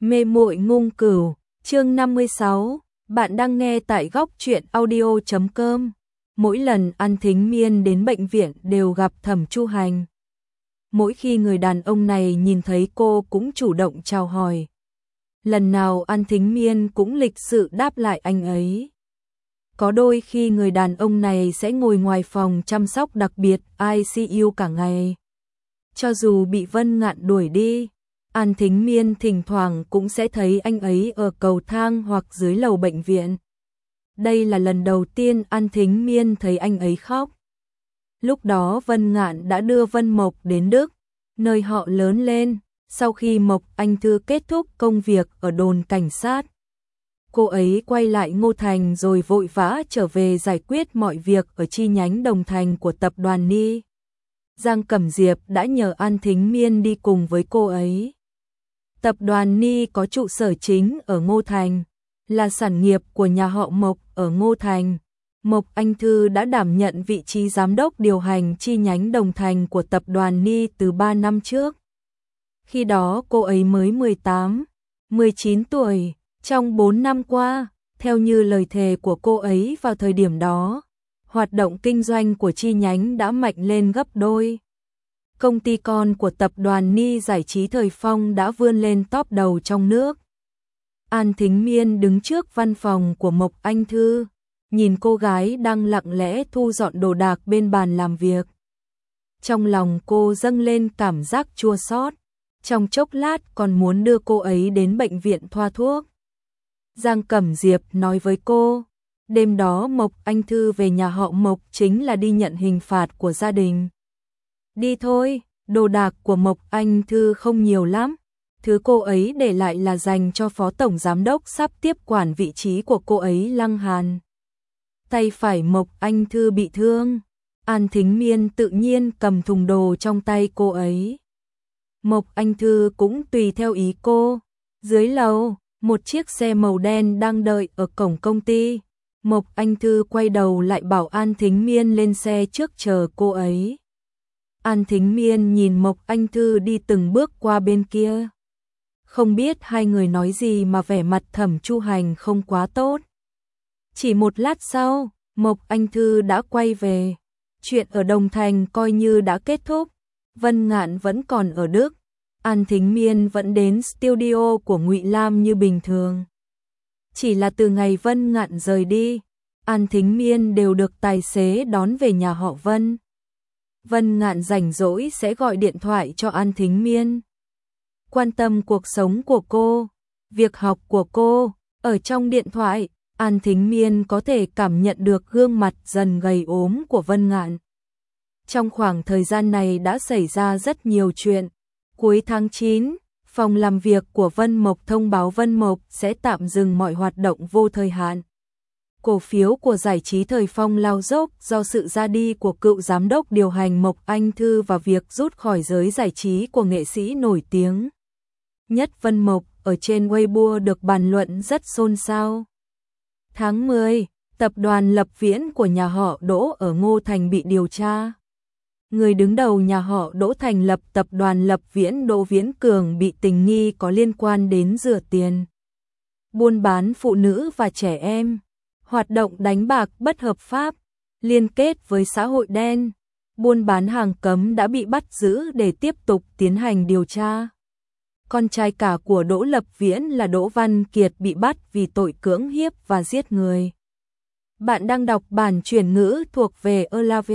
Mê muội ngung cửu, chương 56, bạn đang nghe tại góc truyện audio.com. Mỗi lần An Thính Miên đến bệnh viện đều gặp Thẩm Chu Hành. Mỗi khi người đàn ông này nhìn thấy cô cũng chủ động chào hỏi. Lần nào An Thính Miên cũng lịch sự đáp lại anh ấy. Có đôi khi người đàn ông này sẽ ngồi ngoài phòng chăm sóc đặc biệt ICU cả ngày. Cho dù bị Vân Ngạn đuổi đi, An Thính Miên thỉnh thoảng cũng sẽ thấy anh ấy ở cầu thang hoặc dưới lầu bệnh viện. Đây là lần đầu tiên An Thính Miên thấy anh ấy khóc. Lúc đó Vân Ngạn đã đưa Vân Mộc đến Đức, nơi họ lớn lên, sau khi Mộc Anh Thư kết thúc công việc ở đồn cảnh sát. Cô ấy quay lại Ngô Thành rồi vội vã trở về giải quyết mọi việc ở chi nhánh Đồng Thành của tập đoàn Ni. Giang Cẩm Diệp đã nhờ An Thính Miên đi cùng với cô ấy. Tập đoàn Ni có trụ sở chính ở Ngô Thành, là sản nghiệp của nhà họ Mộc ở Ngô Thành. Mộc Anh Thư đã đảm nhận vị trí giám đốc điều hành chi nhánh Đồng Thành của tập đoàn Ni từ 3 năm trước. Khi đó cô ấy mới 18, 19 tuổi. Trong 4 năm qua, theo như lời thề của cô ấy vào thời điểm đó, hoạt động kinh doanh của chi nhánh đã mạnh lên gấp đôi. Công ty con của tập đoàn Ni Giải trí Thời Phong đã vươn lên top đầu trong nước. An Thính Miên đứng trước văn phòng của Mộc Anh Thư, nhìn cô gái đang lặng lẽ thu dọn đồ đạc bên bàn làm việc. Trong lòng cô dâng lên cảm giác chua xót, trong chốc lát còn muốn đưa cô ấy đến bệnh viện thoa thuốc. Giang Cẩm Diệp nói với cô, đêm đó Mộc Anh Thư về nhà họ Mộc chính là đi nhận hình phạt của gia đình. Đi thôi, đồ đạc của Mộc Anh Thư không nhiều lắm, thứ cô ấy để lại là dành cho phó tổng giám đốc sắp tiếp quản vị trí của cô ấy Lăng Hàn. Tay phải Mộc Anh Thư bị thương, An Thính Miên tự nhiên cầm thùng đồ trong tay cô ấy. Mộc Anh Thư cũng tùy theo ý cô. Dưới lầu, một chiếc xe màu đen đang đợi ở cổng công ty. Mộc Anh Thư quay đầu lại bảo An Thính Miên lên xe trước chờ cô ấy. An Thính Miên nhìn Mộc Anh Thư đi từng bước qua bên kia. Không biết hai người nói gì mà vẻ mặt Thẩm Chu Hành không quá tốt. Chỉ một lát sau, Mộc Anh Thư đã quay về. Chuyện ở Đồng Thành coi như đã kết thúc. Vân Ngạn vẫn còn ở Đức. An Thính Miên vẫn đến studio của Ngụy Lam như bình thường. Chỉ là từ ngày Vân Ngạn rời đi, An Thính Miên đều được tài xế đón về nhà họ Vân. Vân Ngạn rảnh rỗi sẽ gọi điện thoại cho An Thính Miên, quan tâm cuộc sống của cô, việc học của cô. Ở trong điện thoại, An Thính Miên có thể cảm nhận được gương mặt dần gầy ốm của Vân Ngạn. Trong khoảng thời gian này đã xảy ra rất nhiều chuyện. Cuối tháng 9, phòng làm việc của Vân Mộc thông báo Vân Mộc sẽ tạm dừng mọi hoạt động vô thời hạn. Cổ phiếu của Giải trí Thời Phong lao dốc do sự ra đi của cựu giám đốc điều hành Mộc Anh Thư và việc rút khỏi giới giải trí của nghệ sĩ nổi tiếng nhất Vân Mộc ở trên Weibo được bàn luận rất xôn xao. Tháng 10, tập đoàn Lập Viễn của nhà họ Đỗ ở Ngô Thành bị điều tra. Người đứng đầu nhà họ Đỗ thành lập tập đoàn Lập Viễn Đỗ Viễn Cường bị tình nghi có liên quan đến rửa tiền, buôn bán phụ nữ và trẻ em, hoạt động đánh bạc bất hợp pháp, liên kết với xã hội đen, buôn bán hàng cấm đã bị bắt giữ để tiếp tục tiến hành điều tra. Con trai cả của Đỗ Lập Viễn là Đỗ Văn Kiệt bị bắt vì tội cưỡng hiếp và giết người. Bạn đang đọc bản chuyển ngữ thuộc về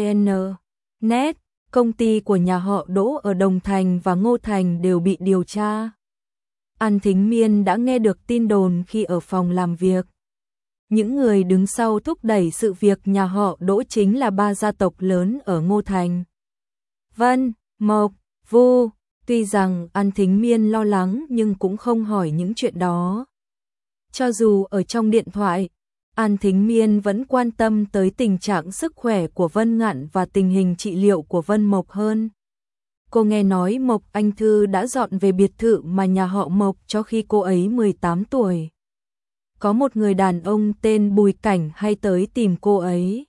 ELAVN.net. Công ty của nhà họ Đỗ ở Đồng Thành và Ngô Thành đều bị điều tra. An Thính Miên đã nghe được tin đồn khi ở phòng làm việc. Những người đứng sau thúc đẩy sự việc nhà họ Đỗ chính là 3 gia tộc lớn ở Ngô Thành: Vân, Mộc, Vu. Tuy rằng An Thính Miên lo lắng nhưng cũng không hỏi những chuyện đó. Cho dù ở trong điện thoại, An Thính Miên vẫn quan tâm tới tình trạng sức khỏe của Vân Ngạn và tình hình trị liệu của Vân Mộc hơn. Cô nghe nói Mộc Anh Thư đã dọn về biệt thự mà nhà họ Mộc cho khi cô ấy 18 tuổi. Có một người đàn ông tên Bùi Cảnh hay tới tìm cô ấy.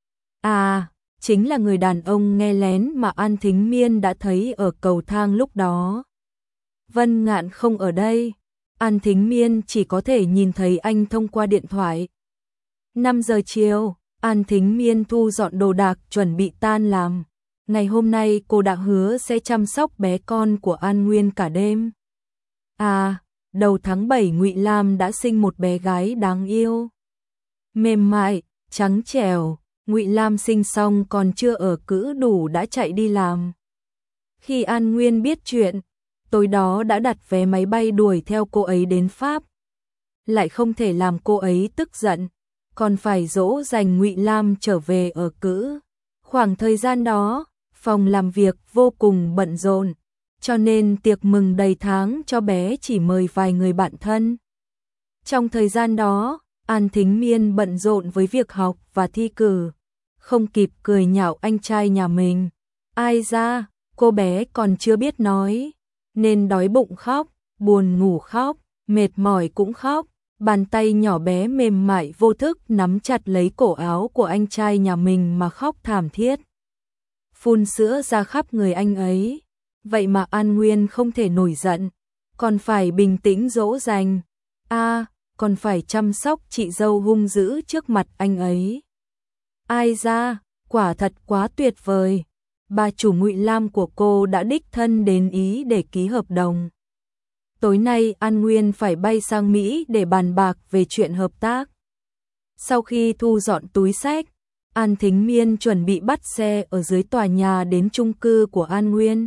À, chính là người đàn ông nghe lén mà An Thính Miên đã thấy ở cầu thang lúc đó. Vân Ngạn không ở đây. An Thính Miên chỉ có thể nhìn thấy anh thông qua điện thoại. 5 giờ chiều, An Thính Miên thu dọn đồ đạc chuẩn bị tan làm. Ngày hôm nay cô đã hứa sẽ chăm sóc bé con của An Nguyên cả đêm. Đầu tháng 7 Ngụy Lam đã sinh một bé gái đáng yêu. Mềm mại, trắng trẻo, Ngụy Lam sinh xong còn chưa ở cữ đủ đã chạy đi làm. Khi An Nguyên biết chuyện, tối đó đã đặt vé máy bay đuổi theo cô ấy đến Pháp. Lại không thể làm cô ấy tức giận, còn phải dỗ dành Ngụy Lam trở về ở cữ. Khoảng thời gian đó, phòng làm việc vô cùng bận rộn, cho nên tiệc mừng đầy tháng cho bé chỉ mời vài người bạn thân. Trong thời gian đó, An Thính Miên bận rộn với việc học và thi cử, không kịp cười nhạo anh trai nhà mình. Ai ra, cô bé còn chưa biết nói, nên đói bụng khóc, buồn ngủ khóc, mệt mỏi cũng khóc. Bàn tay nhỏ bé mềm mại vô thức nắm chặt lấy cổ áo của anh trai nhà mình mà khóc thảm thiết. Phun sữa ra khắp người anh ấy. Vậy mà An Nguyên không thể nổi giận, còn phải bình tĩnh dỗ dành. Còn phải chăm sóc chị dâu hung dữ trước mặt anh ấy. Ai ra, quả thật quá tuyệt vời. Bà chủ Ngụy Lam của cô đã đích thân đến Ý để ký hợp đồng. Tối nay An Nguyên phải bay sang Mỹ để bàn bạc về chuyện hợp tác. Sau khi thu dọn túi xách, An Thính Miên chuẩn bị bắt xe ở dưới tòa nhà đến chung cư của An Nguyên.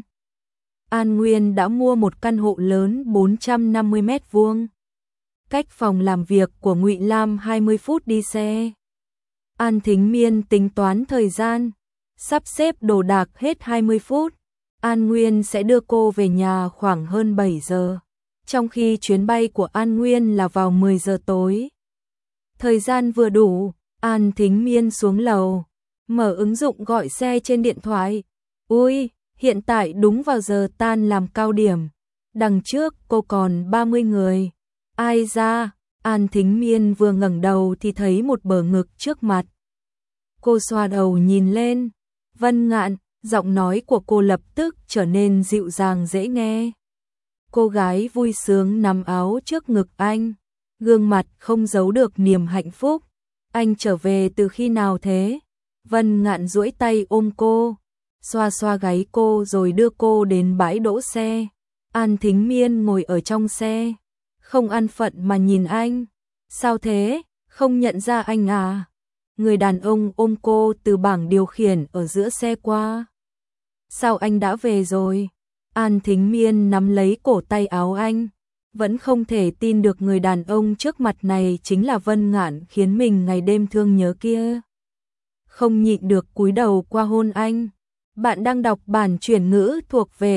An Nguyên đã mua một căn hộ lớn 450 mét vuông, cách phòng làm việc của Ngụy Lam 20 phút đi xe. An Thính Miên tính toán thời gian, sắp xếp đồ đạc hết 20 phút. An Nguyên sẽ đưa cô về nhà khoảng hơn 7 giờ, trong khi chuyến bay của An Nguyên là vào 10 giờ tối. Thời gian vừa đủ, An Thính Miên xuống lầu, mở ứng dụng gọi xe trên điện thoại. Ui, hiện tại đúng vào giờ tan làm cao điểm. Đằng trước cô còn 30 người. Ai ra, An Thính Miên vừa ngẩng đầu thì thấy một bờ ngực trước mặt. Cô xoa đầu nhìn lên. Vân Ngạn, giọng nói của cô lập tức trở nên dịu dàng dễ nghe. Cô gái vui sướng nắm áo trước ngực anh, gương mặt không giấu được niềm hạnh phúc. Anh trở về từ khi nào thế? Vân Ngạn duỗi tay ôm cô, xoa xoa gáy cô rồi đưa cô đến bãi đỗ xe. An Thính Miên ngồi ở trong xe, không an phận mà nhìn anh. Sao thế, không nhận ra anh à? Người đàn ông ôm cô từ bảng điều khiển ở giữa xe qua. Sao anh đã về rồi? An Thính Miên nắm lấy cổ tay áo anh, vẫn không thể tin được người đàn ông trước mặt này chính là Vân Ngạn khiến mình ngày đêm thương nhớ kia. Không nhịn được cúi đầu qua hôn anh. Bạn đang đọc bản chuyển ngữ thuộc về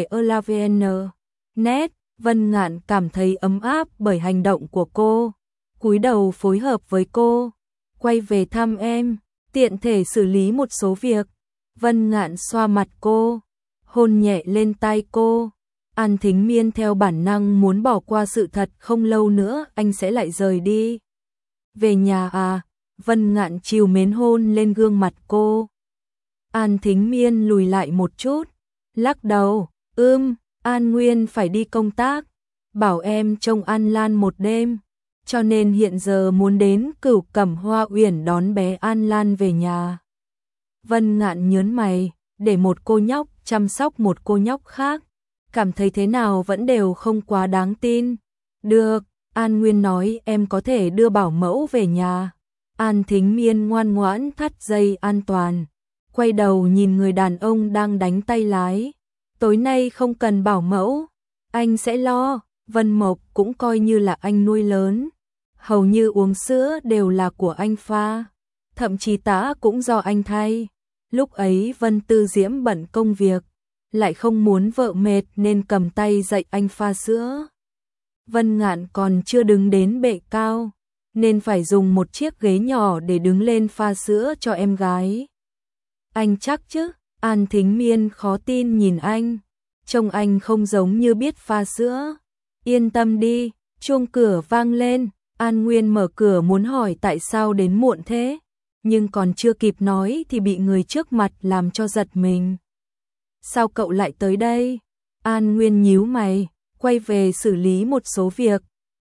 elavn.net. Vân Ngạn cảm thấy ấm áp bởi hành động của cô, cúi đầu phối hợp với cô. Quay về thăm em, tiện thể xử lý một số việc. Vân Ngạn xoa mặt cô, hôn nhẹ lên tai cô. An Thính Miên theo bản năng muốn bỏ qua sự thật không lâu nữa anh sẽ lại rời đi. Về nhà à? Vân Ngạn trìu mến hôn lên gương mặt cô. An Thính Miên lùi lại một chút, lắc đầu. An Nguyên phải đi công tác, bảo em trông An Lan một đêm, cho nên hiện giờ muốn đến Cửu Cẩm Hoa Uyển đón bé An Lan về nhà. Vân Ngạn nhớn mày, để một cô nhóc chăm sóc một cô nhóc khác, cảm thấy thế nào vẫn đều không quá đáng tin. Được, An Nguyên nói em có thể đưa bảo mẫu về nhà. An Thính Miên ngoan ngoãn thắt dây an toàn, quay đầu nhìn người đàn ông đang đánh tay lái. Tối nay không cần bảo mẫu, anh sẽ lo. Vân Mộc cũng coi như là anh nuôi lớn, hầu như uống sữa đều là của anh pha, thậm chí tã cũng do anh thay. Lúc ấy Vân Tư Diễm bận công việc, lại không muốn vợ mệt nên cầm tay dạy anh pha sữa. Vân Ngạn còn chưa đứng đến bệ cao, nên phải dùng một chiếc ghế nhỏ để đứng lên pha sữa cho em gái. Anh chắc chứ? An Thính Miên khó tin nhìn anh, trông anh không giống như biết pha sữa. Yên tâm đi. Chuông cửa vang lên, An Nguyên mở cửa muốn hỏi tại sao đến muộn thế, nhưng còn chưa kịp nói thì bị người trước mặt làm cho giật mình. Sao cậu lại tới đây? An Nguyên nhíu mày, quay về xử lý một số việc.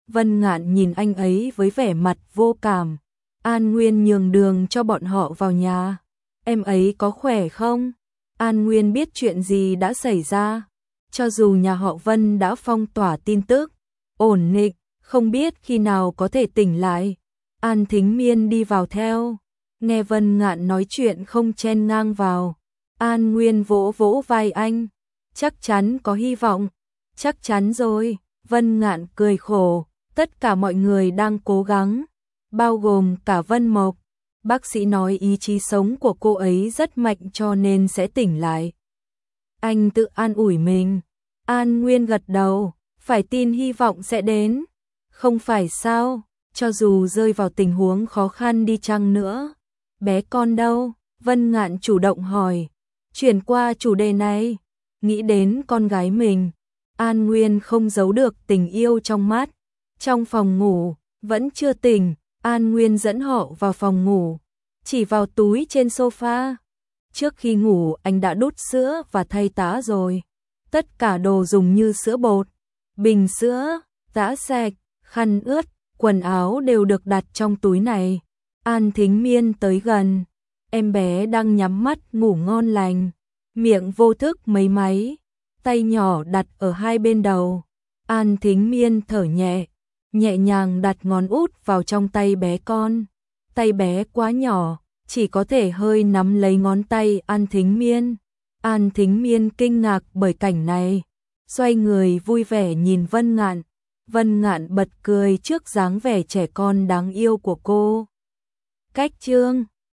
Vân Ngạn nhìn anh ấy với vẻ mặt vô cảm. An Nguyên nhường đường cho bọn họ vào nhà. Em ấy có khỏe không? An Nguyên biết chuyện gì đã xảy ra. Cho dù nhà họ Vân đã phong tỏa tin tức, ổn định, không biết khi nào có thể tỉnh lại. An Thính Miên đi vào theo. Nghe Vân Ngạn nói chuyện không chen ngang vào. An Nguyên vỗ vỗ vai anh. Chắc chắn có hy vọng. Chắc chắn rồi. Vân Ngạn cười khổ. Tất cả mọi người đang cố gắng, bao gồm cả Vân Mộc. Bác sĩ nói ý chí sống của cô ấy rất mạnh cho nên sẽ tỉnh lại. Anh tự an ủi mình. An Nguyên gật đầu, phải tin hy vọng sẽ đến. Không phải sao, cho dù rơi vào tình huống khó khăn đi chăng nữa. Bé con đâu? Vân Ngạn chủ động hỏi. Chuyển qua chủ đề này, nghĩ đến con gái mình. An Nguyên không giấu được tình yêu trong mắt. Trong phòng ngủ, vẫn chưa tỉnh, An Nguyên dẫn họ vào phòng ngủ, chỉ vào túi trên sofa. Trước khi ngủ anh đã đút sữa và thay tã rồi. Tất cả đồ dùng như sữa bột, bình sữa, tã sạch, khăn ướt, quần áo đều được đặt trong túi này. An Thính Miên tới gần, em bé đang nhắm mắt ngủ ngon lành, miệng vô thức mấy máy, tay nhỏ đặt ở hai bên đầu. An Thính Miên thở nhẹ, nhẹ nhàng đặt ngón út vào trong tay bé con. Tay bé quá nhỏ, chỉ có thể hơi nắm lấy ngón tay An Thính Miên. An Thính Miên kinh ngạc bởi cảnh này, xoay người vui vẻ nhìn Vân Ngạn. Vân Ngạn bật cười trước dáng vẻ trẻ con đáng yêu của cô. Cách chương